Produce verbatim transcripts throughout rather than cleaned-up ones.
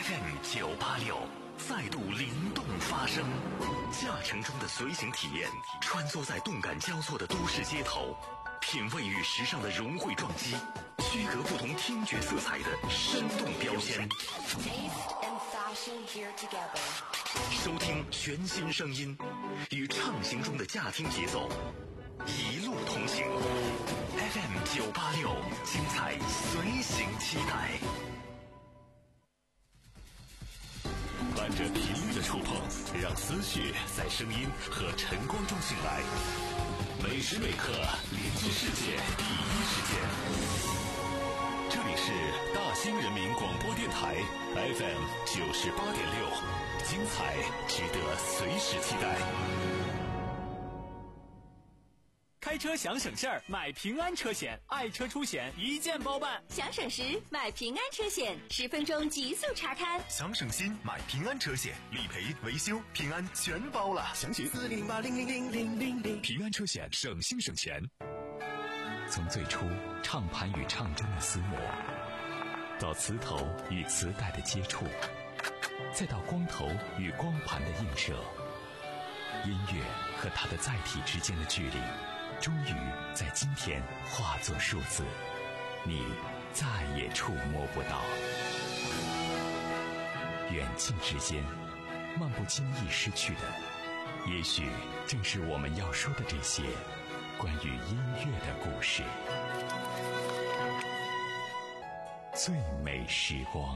F M 九八六再度灵动发声，驾乘中的随行体验，穿梭在动感交错的都市街头，品味与时尚的融汇撞击，区隔不同听觉色彩的生动标签。收听全新声音，与畅行中的驾听节奏，一路同行。F M 九八六，精彩随行期待。伴着频率的触碰，让思绪在声音和晨光中醒来。每时每刻连接世界第一时间。这里是大兴人民广播电台 F M 九十八点六，精彩值得随时期待。 开车想省事儿，买平安车险，爱车出险一键包办。 想省时买平安车险，十分钟极速查看。 想省心买平安车险，理赔维修平安全包了。详情四零八零零零零零零。平安车险，省心省钱。从最初唱盘与唱针的厮磨，到磁头与磁带的接触，再到光头与光盘的映射，音乐和它的载体之间的距离终于在今天化作数字，你再也触摸不到。远近之间，漫不经意失去的，也许正是我们要说的这些关于音乐的故事。最美时光。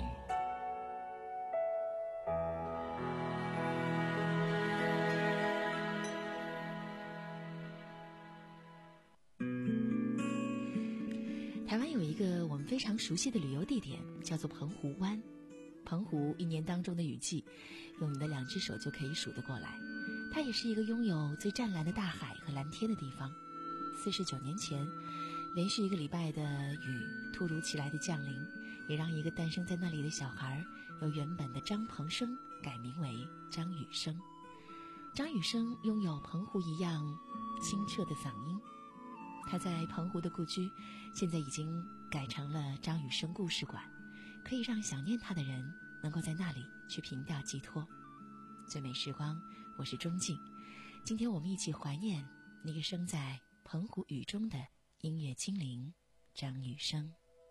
台湾有一个我们非常熟悉的旅游地点，叫做澎湖湾。澎湖一年当中的雨季，用你的两只手就可以数得过来。它也是一个拥有最湛蓝的大海和蓝天的地方。四十九年前，连续一个礼拜的雨突如其来的降临，也让一个诞生在那里的小孩由原本的张鹏生改名为张雨生。张雨生拥有澎湖一样清澈的嗓音。他在澎湖的故居现在已经改成了张雨生故事馆，可以让想念他的人能够在那里去凭吊寄托。最美时光，我是钟静，今天我们一起怀念那个生在澎湖雨中的音乐精灵张雨生。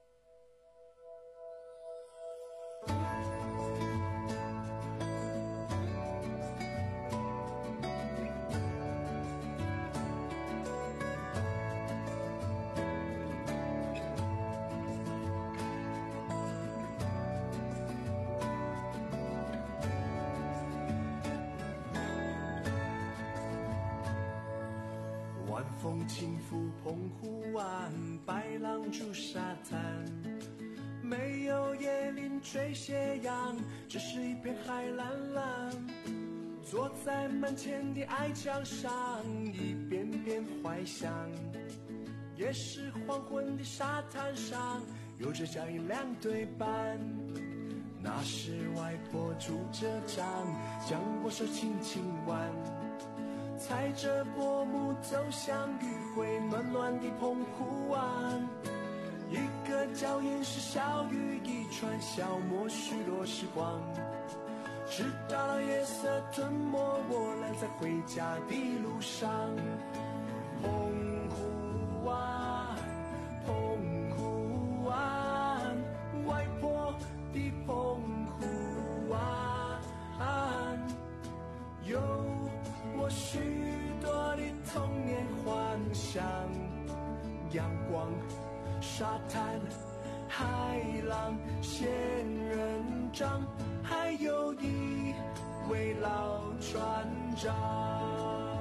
晚风轻拂澎湖湾，白浪逐沙滩，没有椰林吹斜阳，只是一片海蓝蓝。坐在门前的矮墙上，一遍遍怀想，也是黄昏的沙滩上，有着脚印两对半。那时外婆拄着杖，将我手轻轻挽，踩着薄暮走向余晖暖暖的澎湖湾。一个脚印是小雨一串，消磨许多时光，直到夜色吞没我俩在回家的路上。澎湖湾，澎湖湾，外婆的澎湖湾，有我许多的童年幻想，阳光、沙滩、海浪、仙人掌，还有一位老船长。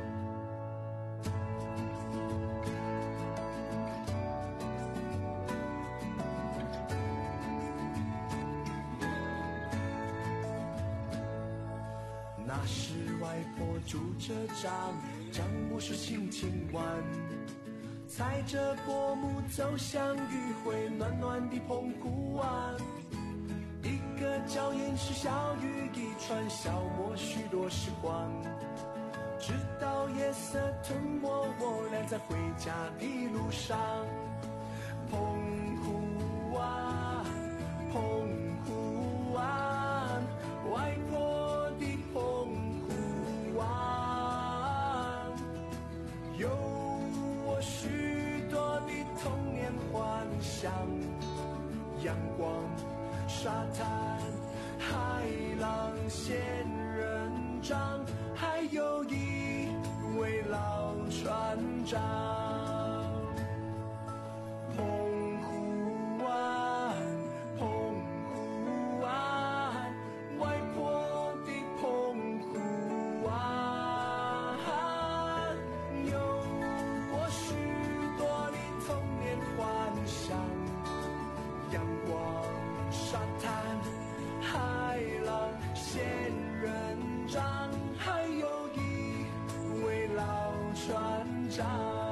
那时外婆拄着杖，将我手轻轻挽，踩着薄暮走向余晖暖暖的澎湖湾。一个脚印是小雨一串，消磨许多时光，直到夜色吞没我俩在回家的路上。澎湖湾，澎湖湾。 沙滩，海浪仙人掌，还有一位老船长。澎湖湾，澎湖湾，外婆的澎湖湾，有我许多的童年幻想。阳光、沙滩、海浪、仙人掌，还有一位老船长。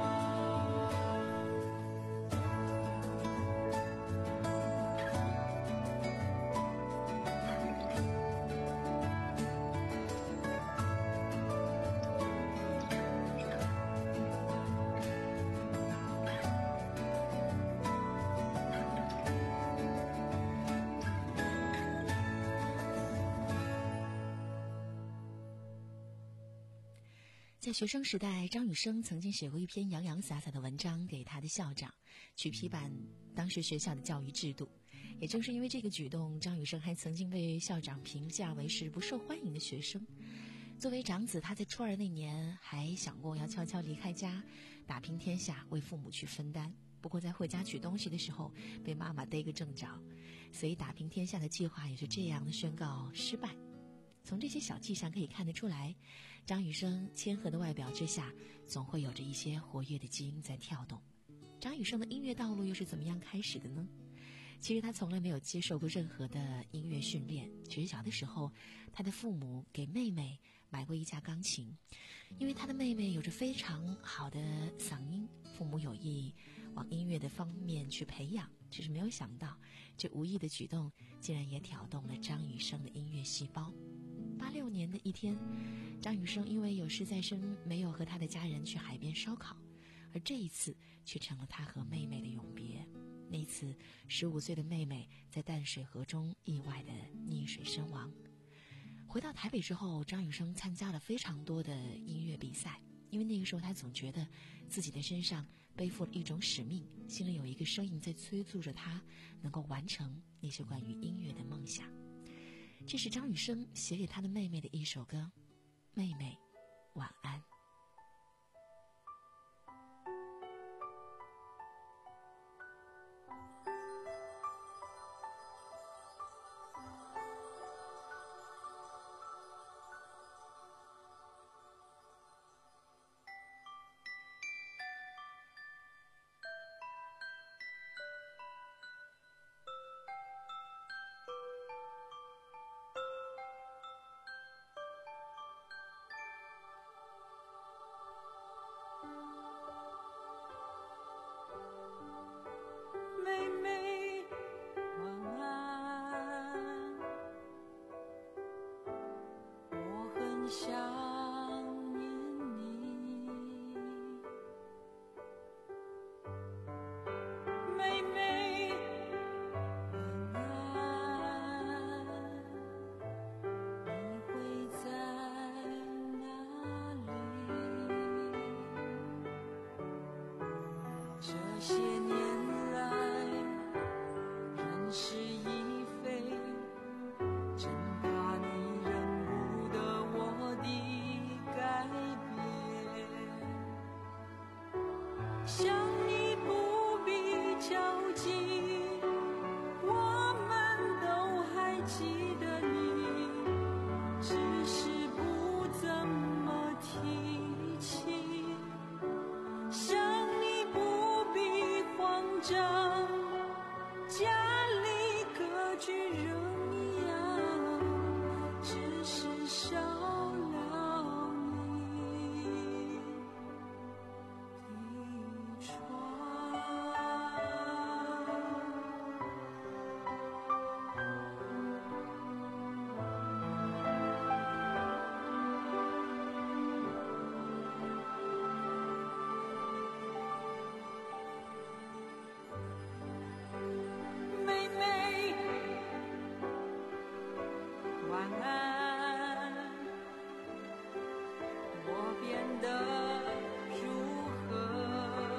在学生时代，张雨生曾经写过一篇洋洋洒洒的文章给他的校长，去批判当时学校的教育制度。也正是因为这个举动，张雨生还曾经被校长评价为是不受欢迎的学生。作为长子，他在初二那年还想过要悄悄离开家，打拼天下，为父母去分担。不过在回家取东西的时候，被妈妈逮个正着，所以打拼天下的计划也是这样的宣告失败。从这些小迹象可以看得出来，张雨生谦和的外表之下，总会有着一些活跃的基因在跳动。张雨生的音乐道路又是怎么样开始的呢？其实他从来没有接受过任何的音乐训练，只是小的时候，他的父母给妹妹买过一架钢琴，因为他的妹妹有着非常好的嗓音，父母有意往音乐的方面去培养，只是没有想到，这无意的举动竟然也挑动了张雨生的音乐细胞。八六年的一天，张雨生因为有事在身，没有和他的家人去海边烧烤，而这一次却成了他和妹妹的永别。那次十五岁的妹妹在淡水河中意外的溺水身亡。回到台北之后，张雨生参加了非常多的音乐比赛，因为那个时候他总觉得自己的身上背负了一种使命，心里有一个声音在催促着他能够完成那些关于音乐的梦想。这是张雨生写给他的妹妹的一首歌，《妹妹晚安》。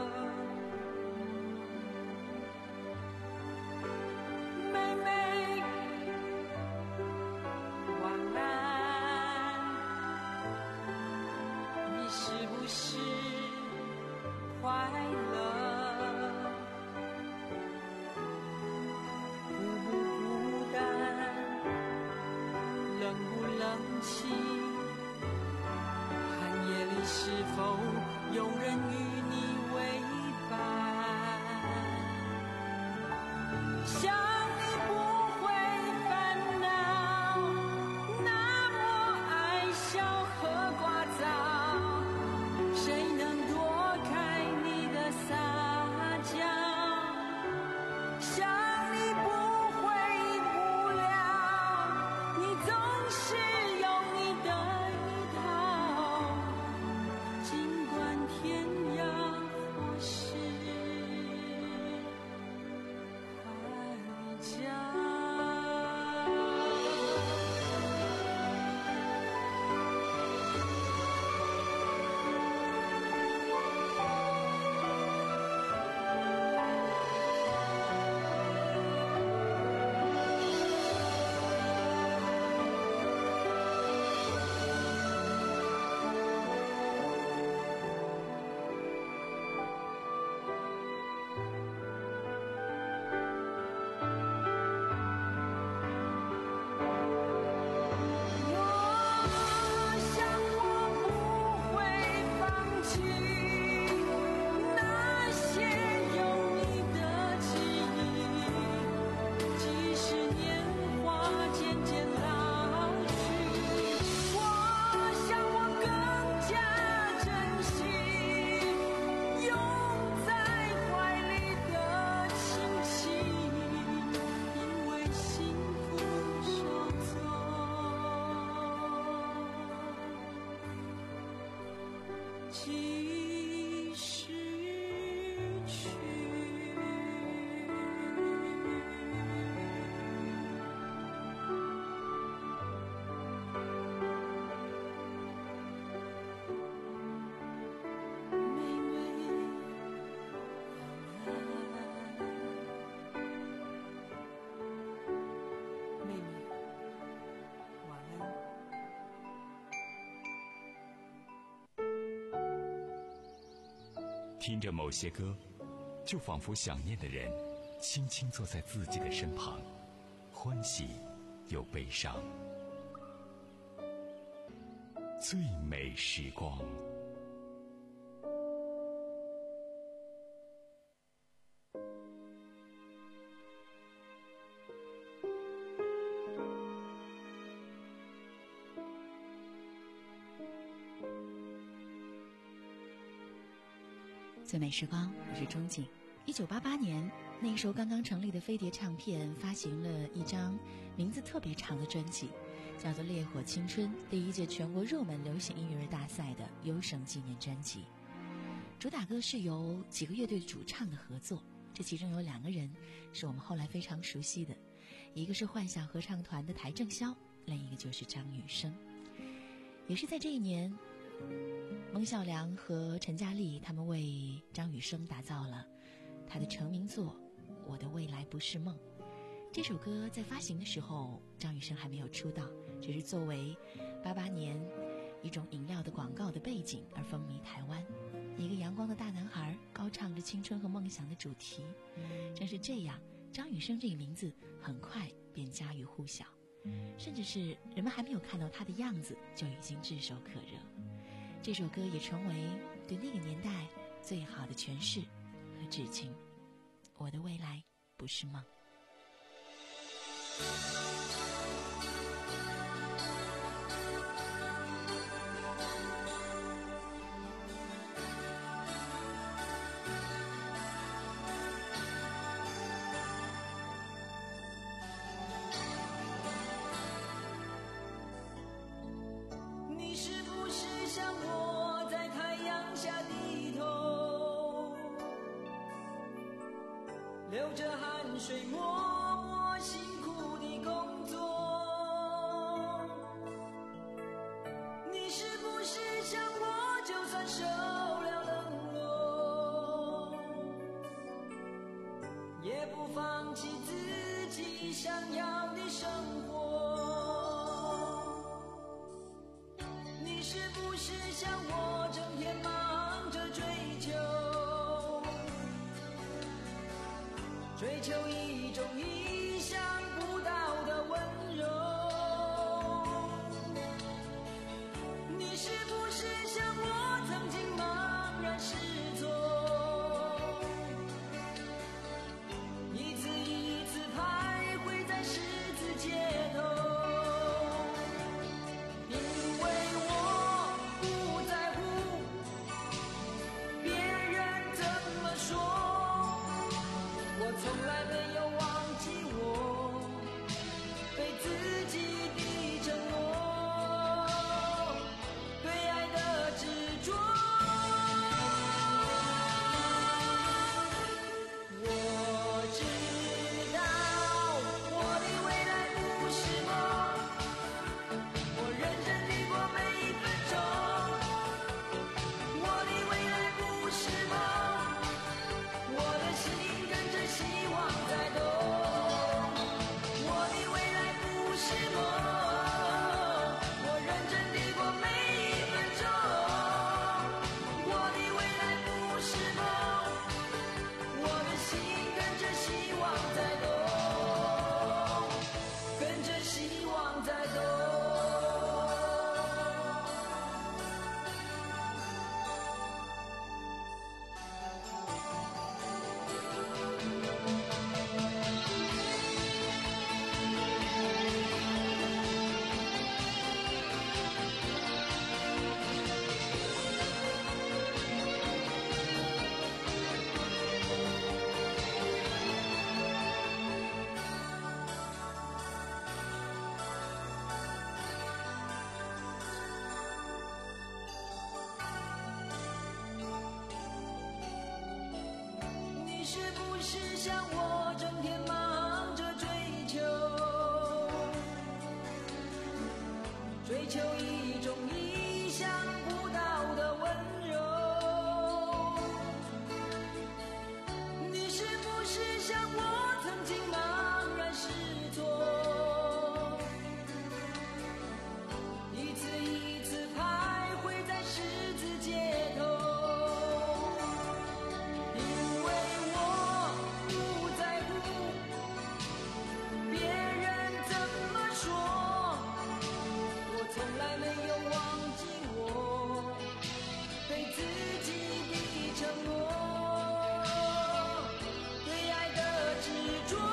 妹妹起，寒夜里是否有人与你为伴？想你不会烦恼，那么爱笑和聒噪，谁能躲开你的撒娇？想你不会无聊，你总是有你的一套，尽管天涯或是海角。继续去。妹妹，妹妹，晚安。 听着某些歌，就仿佛想念的人轻轻坐在自己的身旁，欢喜又悲伤。最美时光。 最美时光，我是钟景。一九八八年，那时候刚刚成立的飞碟唱片发行了一张名字特别长的专辑，叫做《烈火青春》，第一届全国热门流行音乐日大赛的优胜纪念专辑。主打歌是由几个乐队主唱的合作，这其中有两个人是我们后来非常熟悉的，一个是幻想合唱团的邰正宵，另一个就是张雨生。也是在这一年，孟孝良和陈嘉丽他们为张雨生打造了他的成名作《我的未来不是梦》。这首歌在发行的时候，张雨生还没有出道，只是作为八八年一种饮料的广告的背景而风靡台湾。一个阳光的大男孩高唱着青春和梦想的主题，正是这样，张雨生这个名字很快便家喻户晓，甚至是人们还没有看到他的样子就已经炙手可热。这首歌也成为对那个年代最好的诠释和致敬。我的未来不是梦。 你是不是像我在太阳下低头，流着汗水默默辛苦地工作？你是不是像我就算受了冷落，也不放弃自己想要的生活？你是不是像我整天忙着追求，追求一种意想不到的温柔？ 求一种意想不到的温柔。你是不是像我曾经茫然失措，一次一次徘徊在十字街头？因为我不在乎别人怎么说，我从来没有忘记我对自己的承诺，对爱的执着。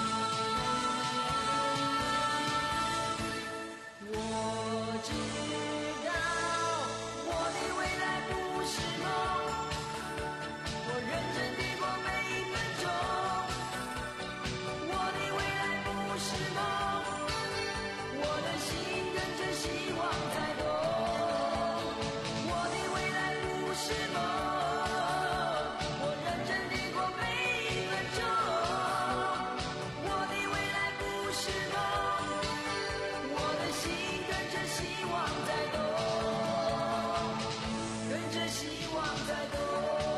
我知道我的未来不是梦，我认真地过每一分钟。我的未来不是梦，我的心跟着希望在动。我的未来不是梦，我认真地过每一分钟。我的未来不是梦，我的心跟着希望在动，跟着希望在动。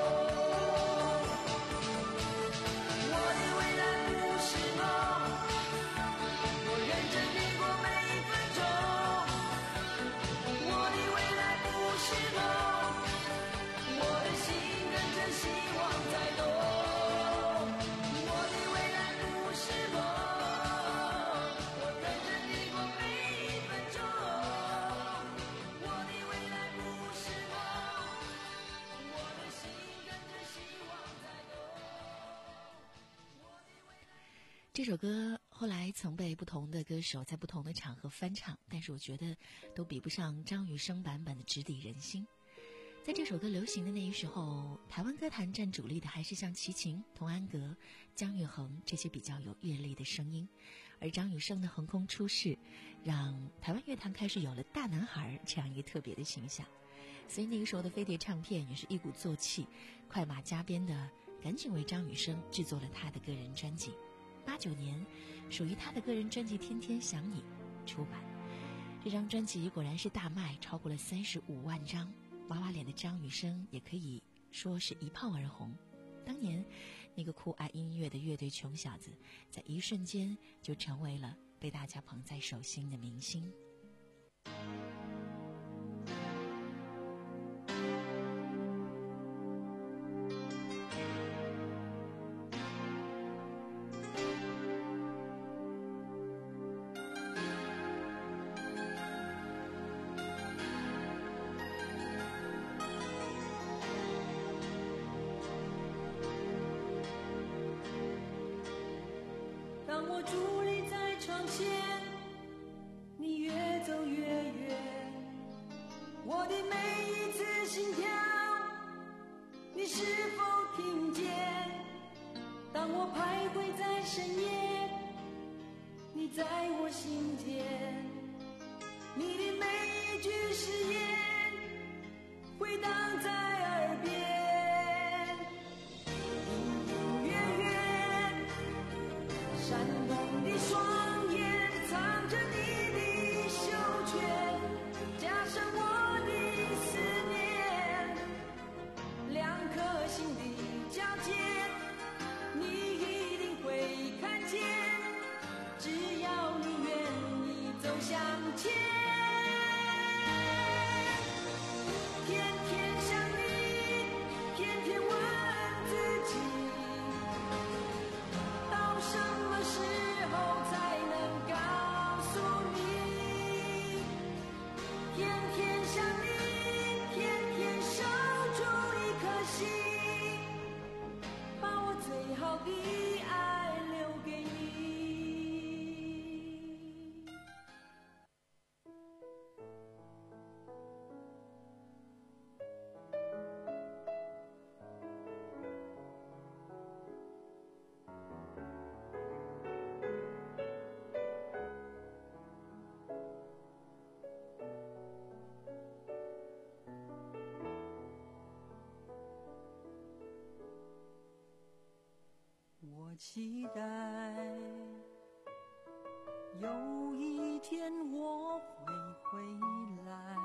我的未来不是梦，我认真地过每一分钟。我的未来不是梦，我的心跟着希望在动。我的未来不是梦，我认真地过每一分钟。我的未来不是梦，我的心跟着希望在动。 这首歌后来曾被不同的歌手在不同的场合翻唱，但是我觉得都比不上张雨生版本的直抵人心。在这首歌流行的那一时候，台湾歌坛占主力的还是像齐秦、童安格、姜育恒这些比较有阅历的声音，而张雨生的横空出世，让台湾乐坛开始有了大男孩这样一个特别的形象。所以那个时候的飞碟唱片也是一鼓作气，快马加鞭的赶紧为张雨生制作了他的个人专辑。八九年，属于他的个人专辑《天天想你》出版，这张专辑果然是大卖，超过了三十五万张。娃娃脸的张雨生也可以说是一炮而红。当年那个酷爱音乐的乐队穷小子，在一瞬间就成为了被大家捧在手心的明星。 当我伫立在窗前，你越走越远，我的每一次心跳，你是否听见？当我徘徊在深夜，你在我心间，你的每一句誓言回荡在耳边。闪动的双眼藏着你的袖圈，加上我的思念，两颗心的交界，你一定会看见，只要你愿意走向前。天天想你，天天问自己，到什么时候才能告诉你？天天想你，天天守住一颗心，把我最好的爱留给你。我期待有一天我会回来，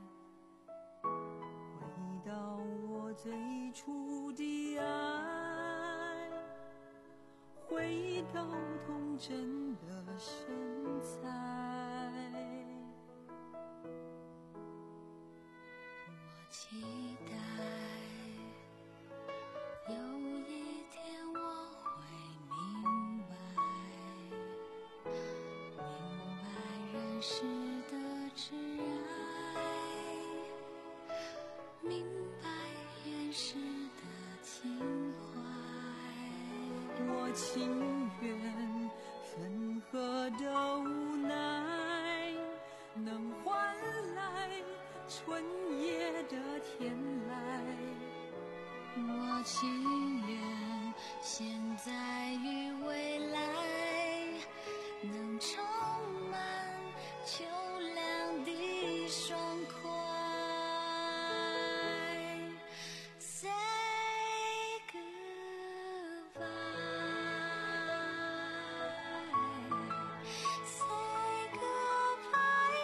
回到我最初的爱，回到童真的身材。 我期待有一天我会明白，明白人世的挚爱，明白原始的情怀。 我情愿分合的无奈，能换来春夜的天籁。 我情愿现在与未来能充满秋凉的爽快。 Say goodbye, say goodbye,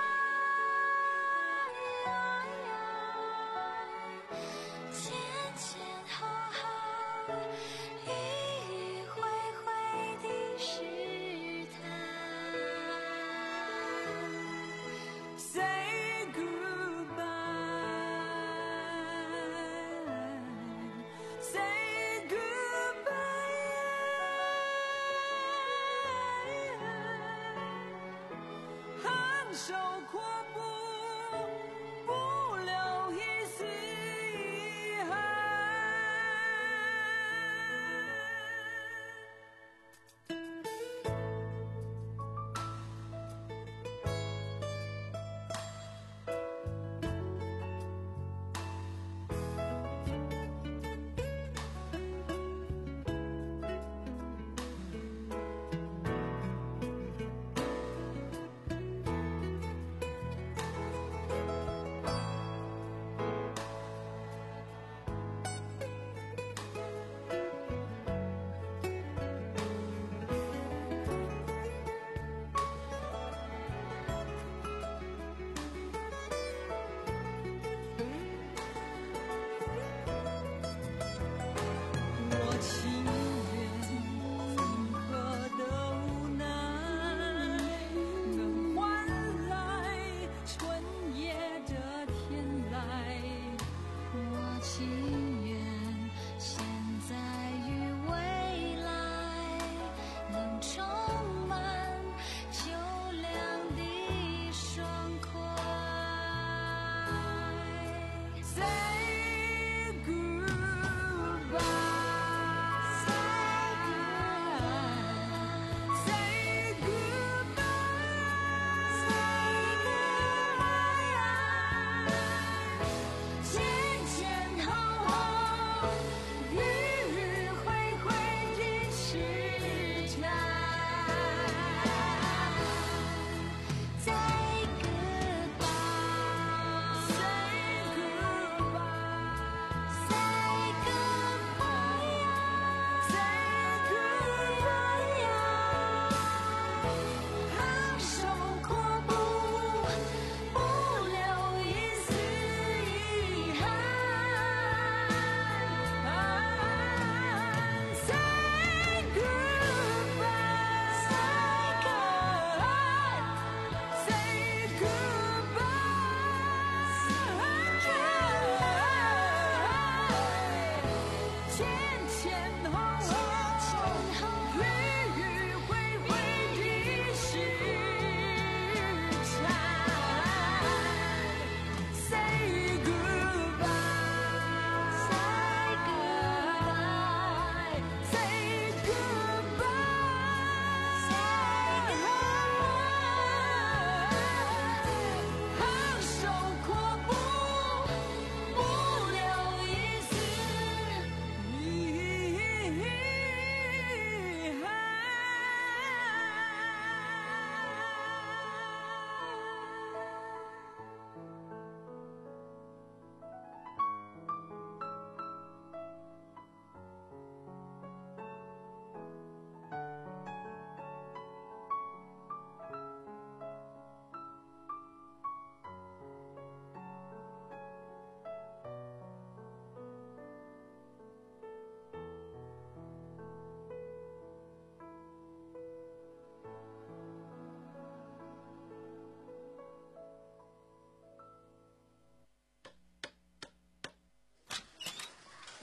前前后后，迂迂回回的试探。 Say goodbye, say goodbye, 含羞阔步，不留一丝遗憾。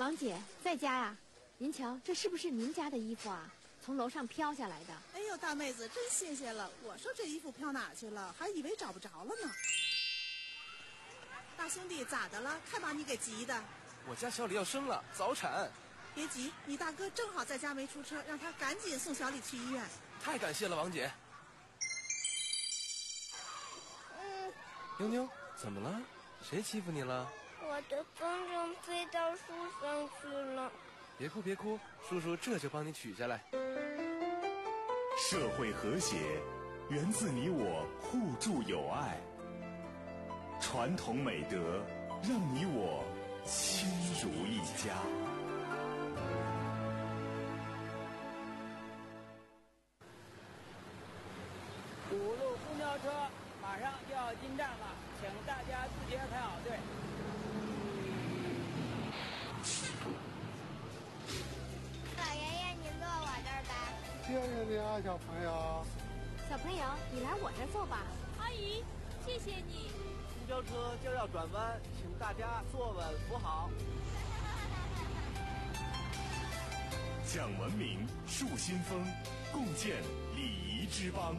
王姐在家呀？您瞧，这是不是您家的衣服啊？从楼上飘下来的。 哎呦，大妹子真新鲜了！我说这衣服飘哪去了，还以为找不着了呢。大兄弟，咋的了？看把你给急的。 我家小李要生了，早产。 别急，你大哥正好在家没出车，让他赶紧送小李去医院。 太感谢了，王姐。 嗯， 妞妞，怎么了？谁欺负你了？ 我的风筝飞到树上去了。 别哭别哭，叔叔这就帮你取下来。 社会和谐源自你我互助友爱，传统美德让你我亲如一家。 五路公交车马上就要进站了，请大家自觉排好队。 老爷爷，您坐我这儿吧。 谢谢你啊，小朋友。 小朋友，你来我这儿坐吧。 阿姨，谢谢你。 公交车将要转弯，请大家坐稳扶好。 讲文明，树新风，共建礼仪之邦。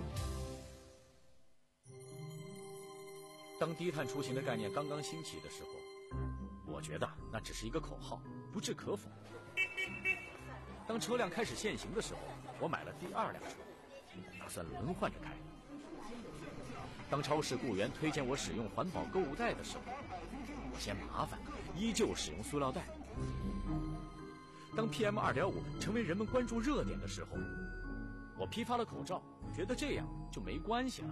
当低碳出行的概念刚刚兴起的时候，我觉得那只是一个口号，不置可否。当车辆开始限行的时候，我买了第二辆车，打算轮换着开。当超市雇员推荐我使用环保购物袋的时候，我嫌麻烦，依旧使用塑料袋。当 P M 二点五 成为人们关注热点的时候，我批发了口罩，觉得这样就没关系了。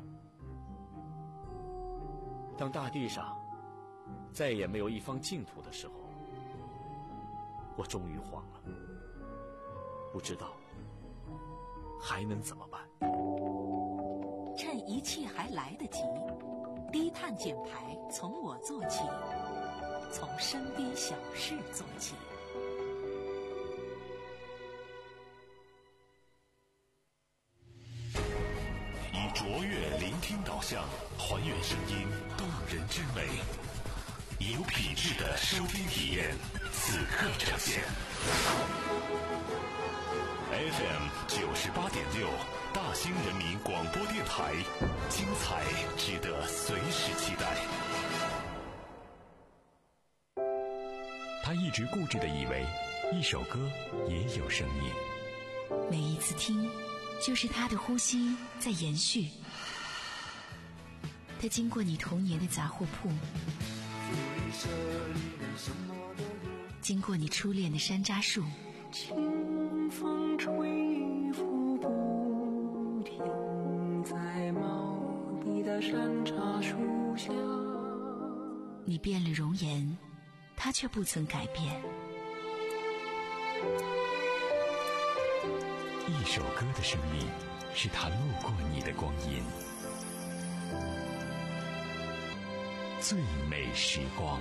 当大地上再也没有一方净土的时候，我终于慌了，不知道还能怎么办。 趁一切还来得及，低碳减排从我做起，从身边小事做起。 以卓越聆听导向，还原声音动人之美，以有品质的收听体验，此刻呈现。F M 九十八点六，大兴人民广播电台，精彩值得随时期待。他一直固执地以为，一首歌也有生命。 每一次听，就是他的呼吸在延续。他经过你童年的杂货铺，经过你初恋的山楂树， 清风吹拂不停，在茂密的山楂树下。 你变了容颜，他却不曾改变。 一首歌的生命，是他路过你的光阴。最美时光。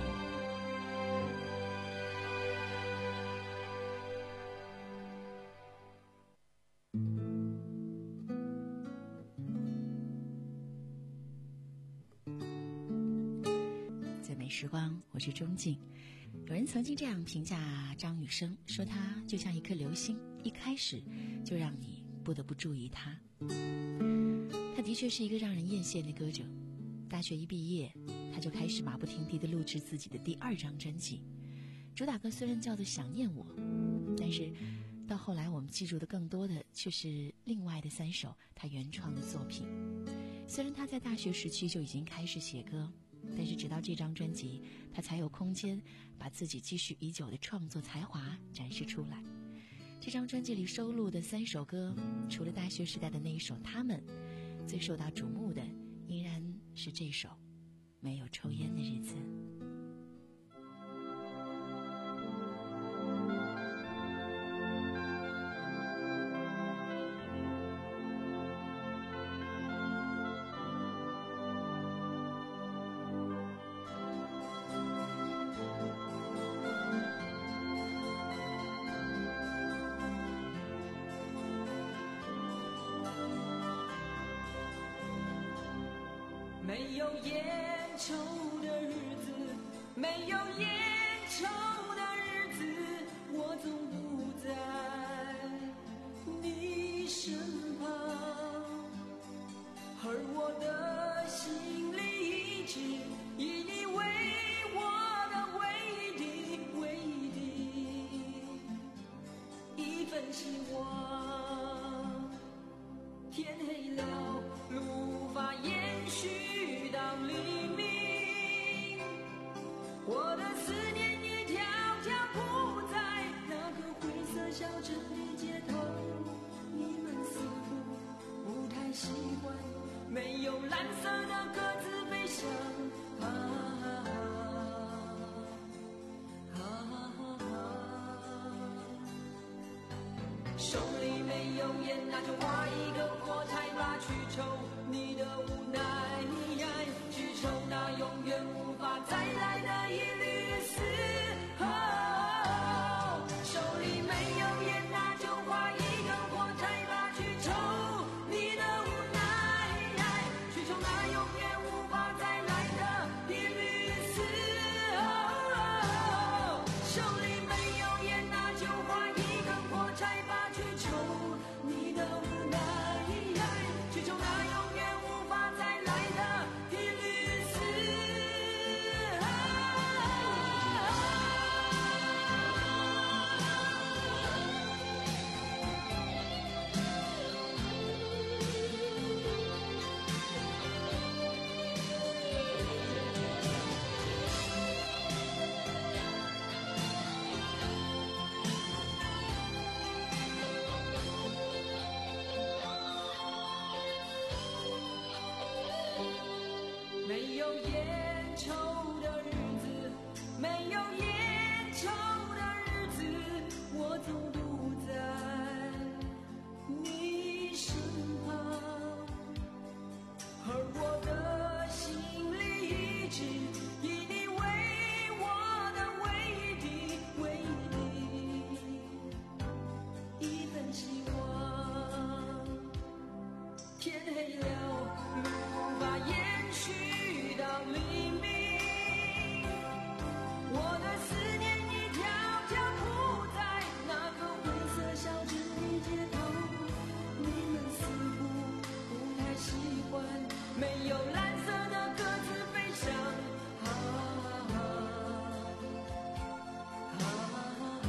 最美时光，我是钟静。有人曾经这样评价张雨生，说他就像一颗流星，一开始就让你不得不注意他。他的确是一个让人艳羡的歌者。大学一毕业，他就开始马不停蹄地录制自己的第二张专辑，主打歌虽然叫做《想念我》，但是到后来我们记住的更多的却是另外的三首他原创的作品。虽然他在大学时期就已经开始写歌，但是直到这张专辑，他才有空间把自己积蓄已久的创作才华展示出来。这张专辑里收录的三首歌，除了大学时代的那一首《他们》，最受到瞩目的依然是这首《没有抽烟的日子》。 没有烟抽的日子，没有烟抽的日子， 我总不在你身旁，而我的心里一直以你为我的唯一唯一一份希望。天黑了，路无法延续到黎明，我的思念一条条铺在那个灰色小镇的街头。你们似乎不太习惯没有蓝色的鸽子飞翔，啊啊啊，手里没有烟，那就划一个火柴吧，去抽你的无奈，去抽那永远无法再来的一缕丝。哦，手里没有烟，那就划一根火柴吧，去抽你的无奈，去抽那永远无法再来的一缕丝。哦，手里没有烟，那就划一根火柴吧，去抽你的无奈，去抽那永远无法再来的一缕丝。没有烟抽的日子，没有烟抽的日子，我总不在你身旁，而我的心里一直以你为我的唯一唯一一份希望。天黑了，路无法延续到黎明，我的思念一条条铺在那个灰色小镇的街头。你们似乎不太习惯没有蓝色的鸽子飞翔，啊啊啊啊，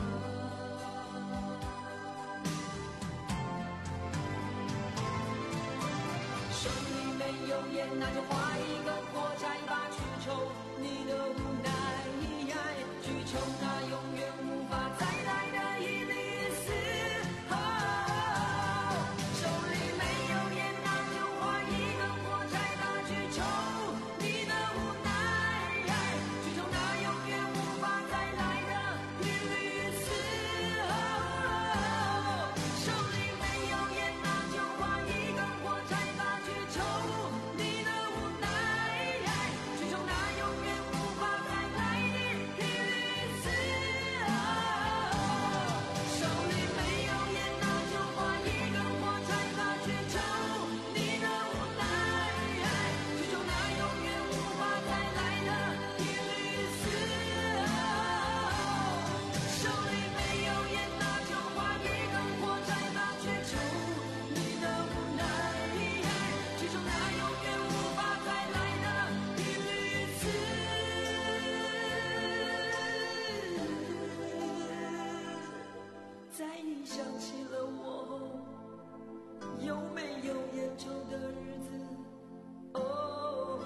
手里没有烟，那就划一根火柴吧，去抽你的无奈，去抽那永远无法再来的一缕丝。哦，手里没有烟，那就划一根火柴吧，去抽你的无奈，去抽那永远无法再来的一缕丝。哦，手里没有烟，那就划一根火柴吧，去抽你的无奈，去抽那永远无法再来的一缕丝。哦，手里没有烟，那就划一根火柴吧，去抽你的无奈，去抽那永远无法再来的一缕丝。哦，手里没有烟，那就划一根火柴吧，去抽你的无奈，去抽那永远无法再来的一缕丝。在你想起了我，有没有烟抽的日子？哦。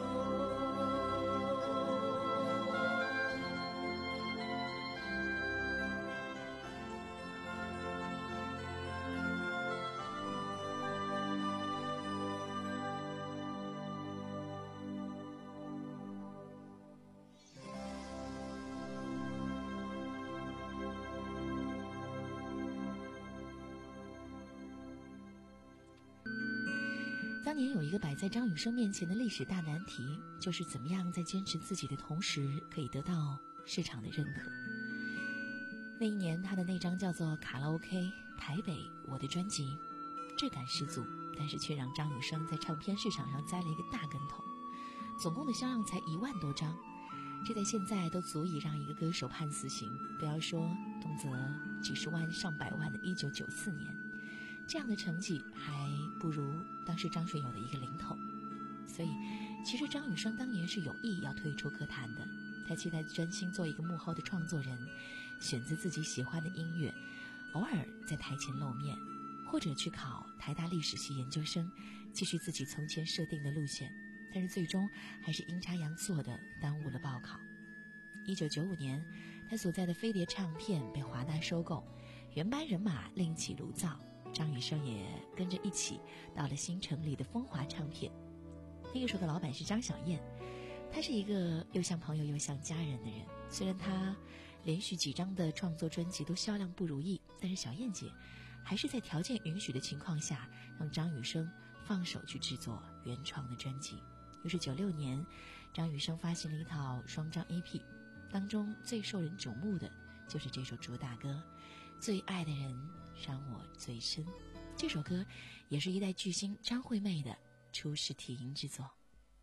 当年有一个摆在张雨生面前的历史大难题，就是怎么样在坚持自己的同时可以得到市场的认可。那一年他的那张叫做《卡拉 OK 台北我的》专辑质感十足，但是却让张雨生在唱片市场上栽了一个大跟头，总共的销量才一万多张， 这在现在都足以让一个歌手判死刑，不要说动辄几十万上百万的一九九四年，这样的成绩还不如当时张学友的一个零头。所以其实张雨生当年是有意要退出歌坛的，他期待专心做一个幕后的创作人，选择自己喜欢的音乐，偶尔在台前露面，或者去考台大历史系研究生，继续自己从前设定的路线。但是最终还是阴差阳错的耽误了报考。一九九五年，他所在的飞碟唱片被华纳收购，原班人马另起炉灶，张雨生也跟着一起到了新成立的风华唱片。那个时候的老板是张小燕，他是一个又像朋友又像家人的人。虽然他连续几张的创作专辑都销量不如意，但是小燕姐还是在条件允许的情况下，让张雨生放手去制作原创的专辑。于是九六年，张雨生发行了一套双张 E P， 当中最受人瞩目的就是这首主打歌《最爱的人伤我最深》。这首歌也是一代巨星张惠妹的初试体音之作。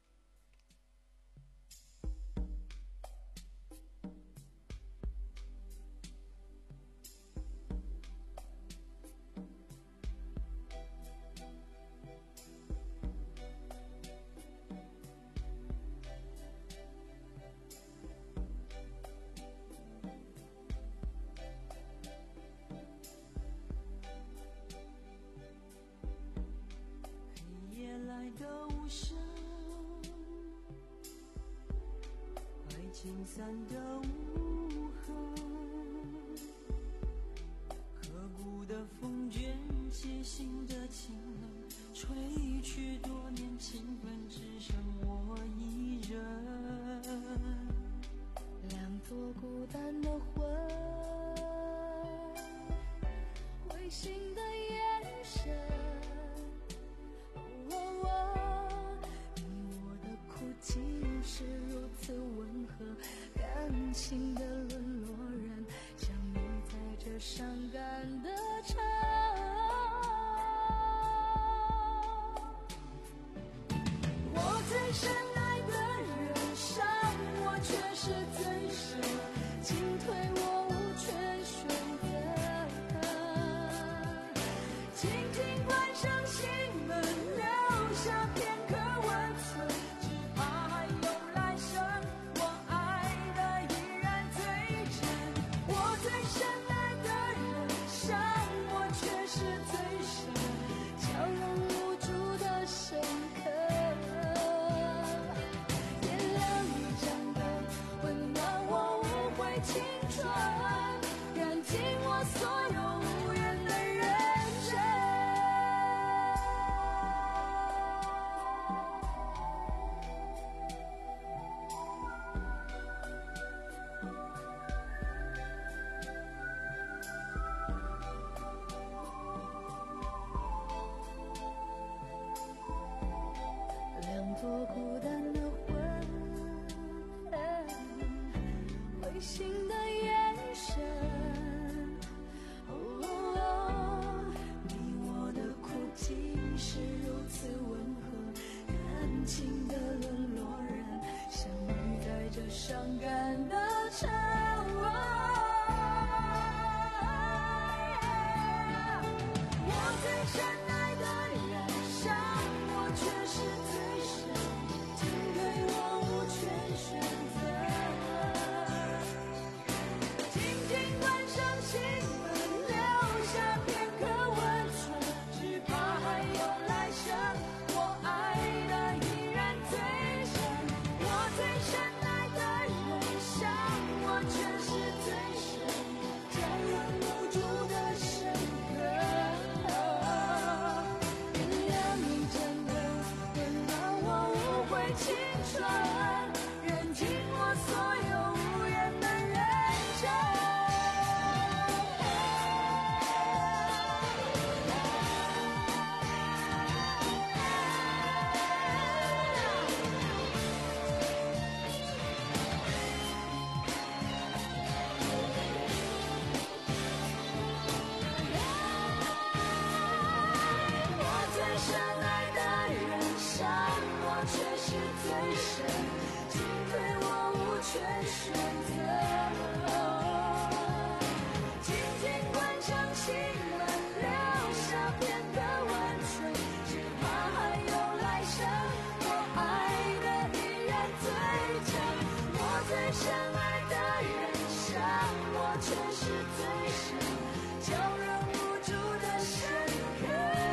清散的无痕，刻骨的风卷起心的清冷，吹去多年情分，只剩我一人。 两座孤单的魂，灰心的眼神，哦哦哦，你我的苦竟是如此温和，感情的沦落人，相遇在这伤感的城。我最深爱的人，伤我却是最深，进退我无权选择。轻轻关上心门，留下片刻温存，只怕还有来生，我爱的依然最真。我最深爱的人，伤我却是最深，悄然无助的深刻。点亮一盏灯，温暖我无悔青春，燃尽我所有无言的认真。两座孤单的魂，灰心的眼神，哦，你我的苦竟是如此温和，感情的沦落人，相遇在这伤感的城。我最深爱的人，伤我却是最深，进退我无权选择。轻轻关上心门，留下片刻温存，只怕还有来生，我爱的依然最深。我最深爱的人，伤我却是最深，悄然无助的深刻。点亮一盏灯，温暖我无悔青春，燃尽我所有无言的认真。我最深爱的人，伤我却是最深，进退我无我却选择紧紧关上心门，留下片刻温存，只怕还有来生，我爱的依然最真，我最深爱的人伤我却是最深，叫人无助的深刻。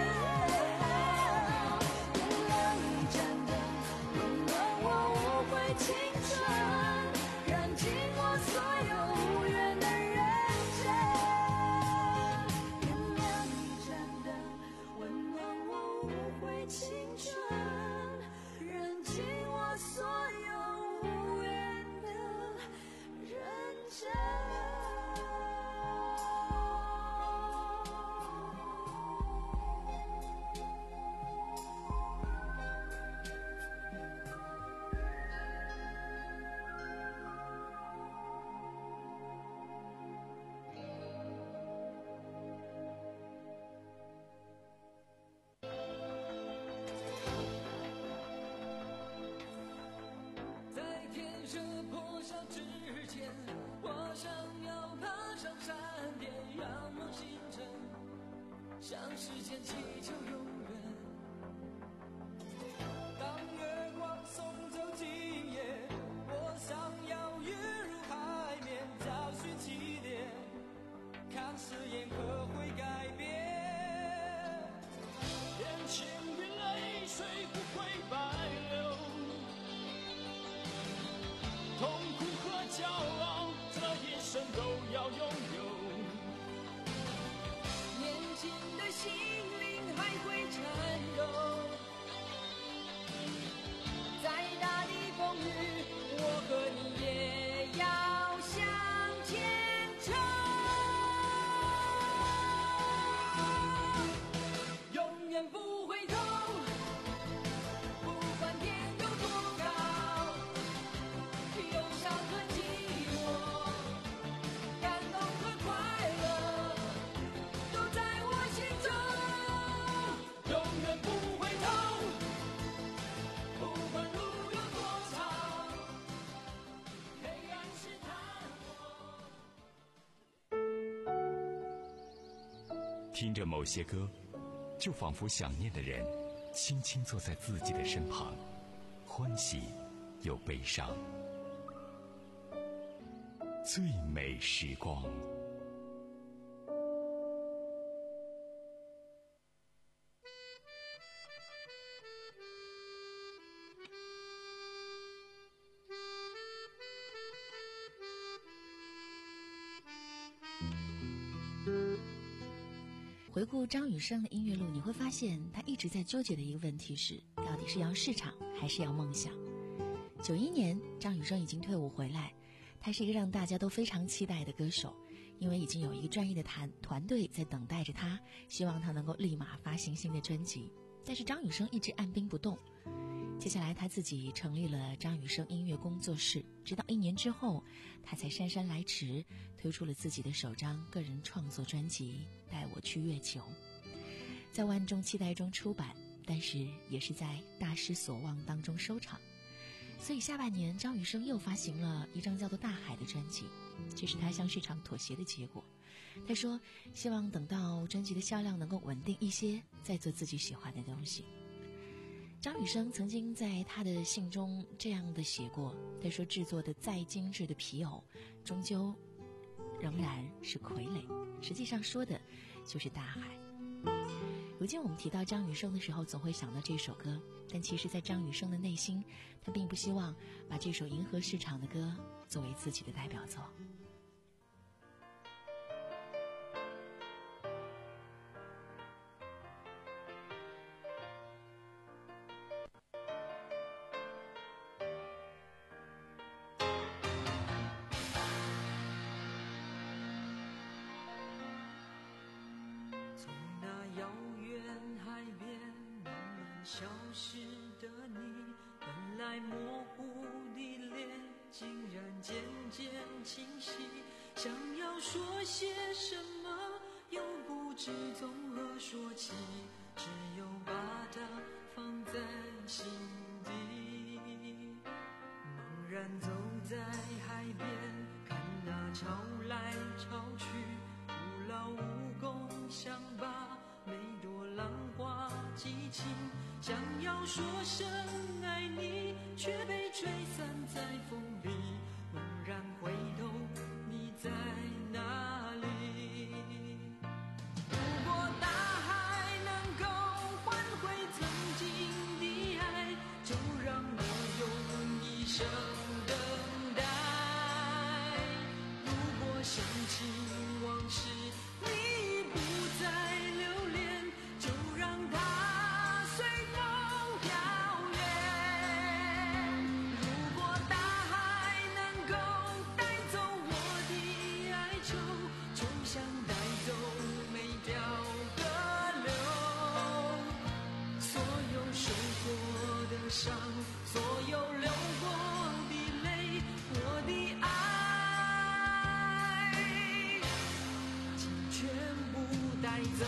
点亮一盏灯，温暖我无悔青春，燃尽我所有无缘的认真。点亮一盏灯，温暖我无悔青春，燃尽我所有无缘的认真。 在天色破晓之前，我想要爬上山巅，仰望星辰，向时间祈求永远。当月光送走今夜，我想要跃入海面，找寻起点，看誓言可会改变。眼前的泪水不会白流，痛苦和骄傲，这一生都要拥有。年轻的心灵还会颤抖，再大的风雨，我和你也要向前冲。永远不回头，不管天有多高，忧伤和寂寞，感动和快乐，都在我心中。永远不回头，不管路有多长，黑暗试探我。 听着某些歌，就仿佛想念的人轻轻坐在自己的身旁，欢喜又悲伤。最美时光。 回顾张雨生的音乐路，你会发现他一直在纠结的一个问题是，到底是要市场还是要梦想。九一年，张雨生已经退伍回来，他是一个让大家都非常期待的歌手，因为已经有一个专业的团团队在等待着他，希望他能够立马发行新的专辑。但是张雨生一直按兵不动。接下来他自己成立了张雨生音乐工作室，直到一年之后，他才姗姗来迟推出了自己的首张个人创作专辑《带我去月球》，在万众期待中出版，但是也是在大失所望当中收场。所以下半年张雨生又发行了一张叫做《大海》的专辑，这是他向市场妥协的结果。他说希望等到专辑的销量能够稳定一些，再做自己喜欢的东西。张雨生曾经在他的信中这样的写过，他说制作的再精致的皮偶终究仍然是傀儡，实际上说的就是大海。如今我们提到张雨生的时候，总会想到这首歌，但其实在张雨生的内心，他并不希望把这首迎合市场的歌作为自己的代表作。 消失的你，本来模糊的脸，竟然渐渐清晰。想要说些什么，又不知从何说起，只有把它放在心底，茫然走在潮来潮去，徒劳无功，想把每朵浪花记清，想要说声爱你，却被吹散在风里。猛然回头，你在哪里？如果大海能够换回曾经的爱，就让我用一生等待。如果想起往事你不再留恋，就让它随风飘远。如果大海能够带走我的哀愁，就像带走每条河流。所有受过的伤，所有流过的泪，我的爱请全部带走。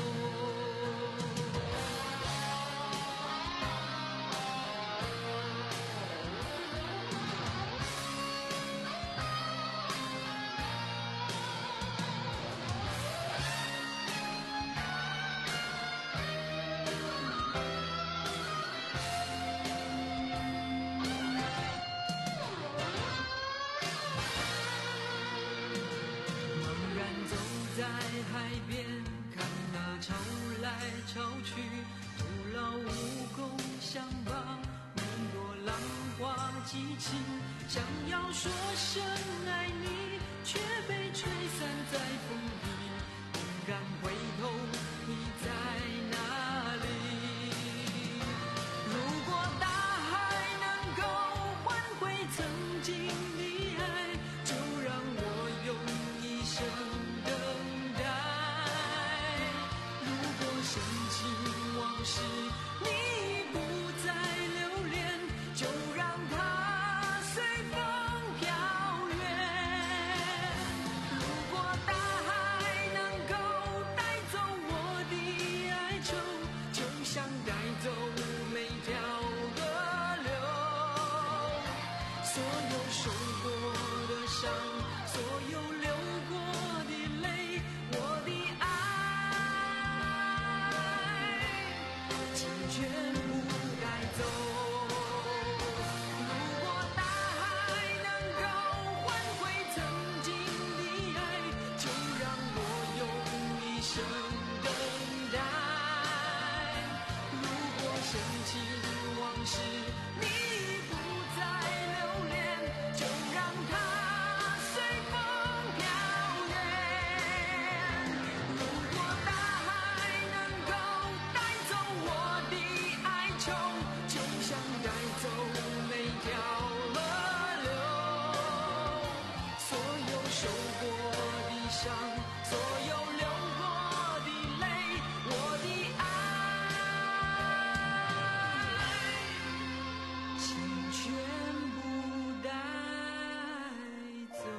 在海边看那潮来潮去，徒劳无功，想把每朵浪花记清，想要说声爱你，却被吹散在风里。猛然回头，你在哪里？如果大海能够换回曾经的爱，就让我用一生往事你不再留恋，就让它随风飘远。如果大海能够带走我的哀愁，就像带走每条河流。所有受过的伤，所有流过的泪，我的爱全部带走。如果大海能够换回曾经的爱，就让我用一生等待。如果深情往事你不再留恋，就让它随风飘远。如果大海能够带走我的哀愁，就像带走每条河流。所有受过的伤，所有流过的泪，我的爱请全部带走。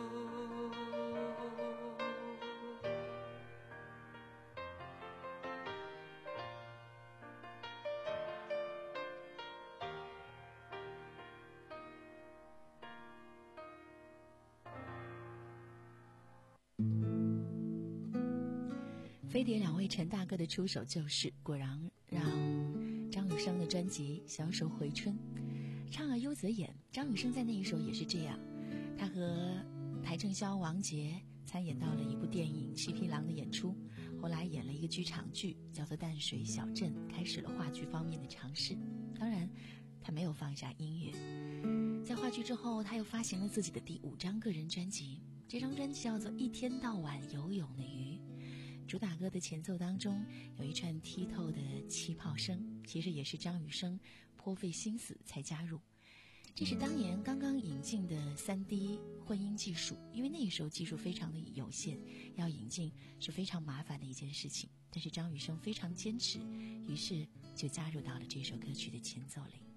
飞碟两位陈大哥的出手救世，果然让张雨生的专辑小手回春。唱而优则演，张雨生在那一首也是这样，他和邰正宵、王杰参演到了一部电影《七匹狼》的演出，后来演了一个剧场剧叫做《淡水小镇》，开始了话剧方面的尝试。当然他没有放下音乐，在话剧之后他又发行了自己的第五张个人专辑，这张专辑叫做《一天到晚游泳的鱼》。主打歌的前奏当中有一串剔透的气泡声，其实也是张雨生颇费心思才加入。这是当年刚刚引进的 三 D 混音技术，因为那时候技术非常的有限，要引进是非常麻烦的一件事情，但是张雨生非常坚持，于是就加入到了这首歌曲的前奏里。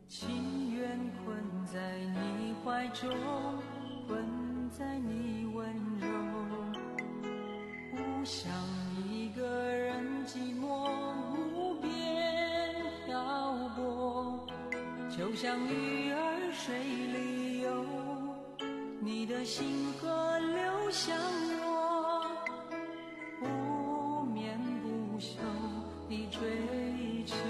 情愿困在你怀中，困在你温柔，不想一个人寂寞无边漂泊，就像鱼儿水里游，你的心河流向我，不眠不休地追求。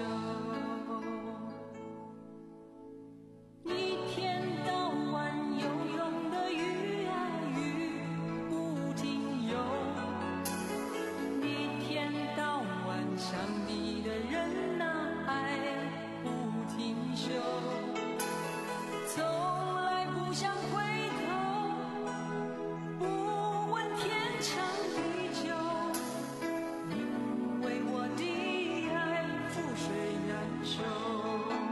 一天到晚游泳的鱼啊鱼不停游，一天到晚想你的人啊爱不停休，从来不想回头，不问天长地久，因为我的爱覆水难收。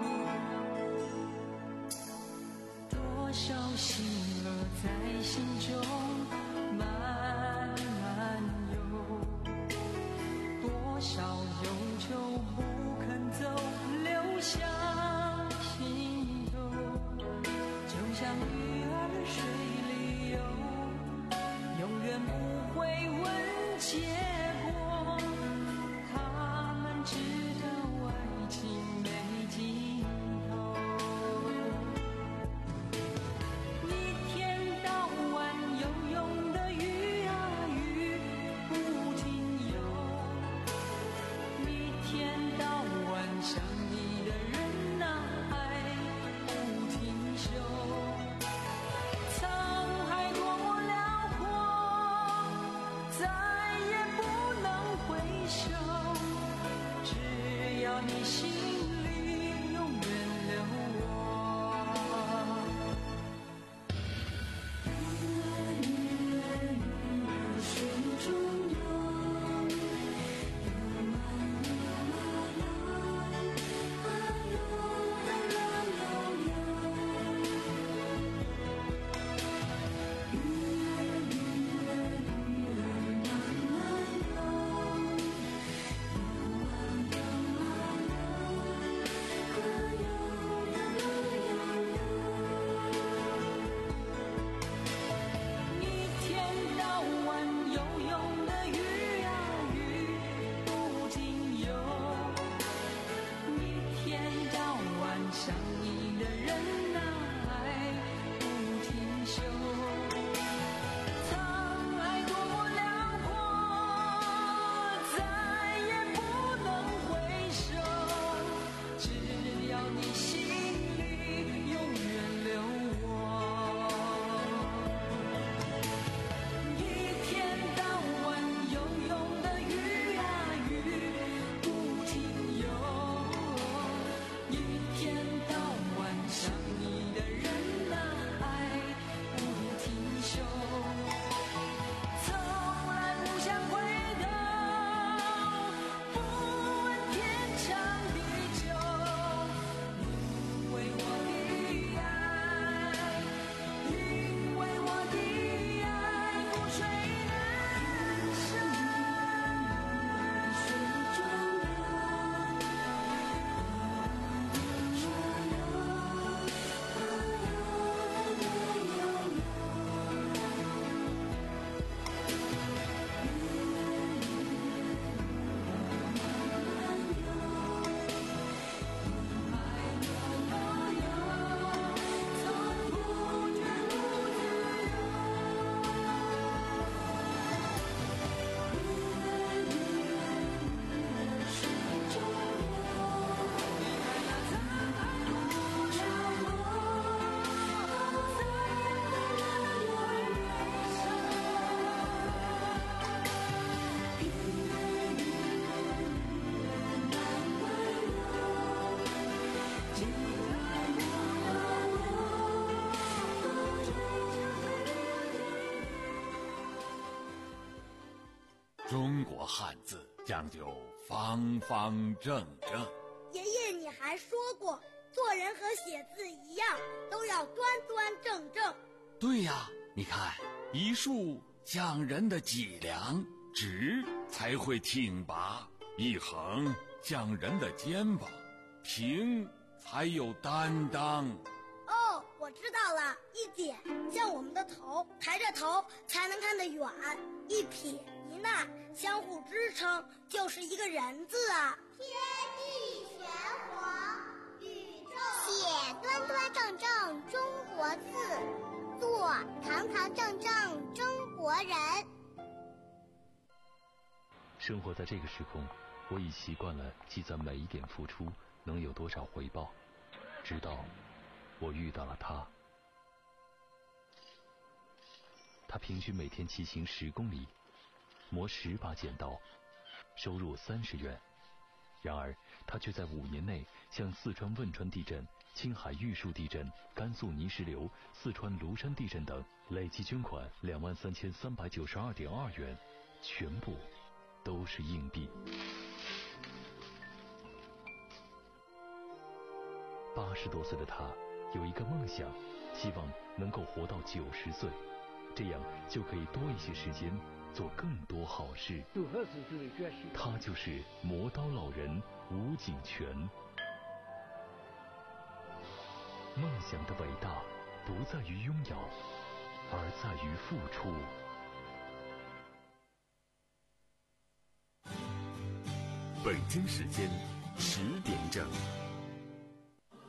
多少喜乐在心中慢慢游，多少忧愁不肯走，流向心头，就像鱼儿水里游，永远不会问结果，他们知道爱情没尽头。一天到晚游泳的鱼啊鱼不停游，一天到晚想你的人啊爱不停休，沧海多么辽阔，再也不能回首，只要你心里永远留我。水中游，游啊游啊游，啊游啊游游，鱼儿鱼儿鱼儿慢慢游，游啊游啊游，啊游啊游游。一天到晚游泳的鱼啊鱼不停游，一天到晚想你的人啊爱不停休，沧海多么辽阔，再也不能回首，只要你心里永远留我。一天到晚游泳的鱼啊鱼不停游，一天到晚想你的人啊爱不停休，从来不想回头，不问天长地久，因为我的爱，因为我的爱覆水难收。水中中国汉字讲究方方正正。 爷爷，你还说过，做人和写字一样，都要端端正正。 对呀，你看，一竖像人的脊梁，直才会挺拔；一横像人的肩膀，平才有担当。 哦，我知道了，一点像我们的头，抬着头才能看得远，一撇一捺相互支撑，就是一个人字啊。 天地玄黄，宇宙写端端正正中国字，做堂堂正正中国人。 生活在这个时空，我已习惯了计算每一点付出能有多少回报，直到我遇到了他。他平均每天骑行十公里，磨十把剪刀，收入三十元。然而他却在五年内向四川汶川地震、青海玉树地震、甘肃泥石流、四川庐山地震等累计捐款两万三千三百九十二点二元，全部都是硬币。八十多岁的他有一个梦想，希望能够活到九十岁，这样就可以多一些时间做更多好事。他就是磨刀老人吴景全。梦想的伟大不在于拥有，而在于付出。 北京时间十点整。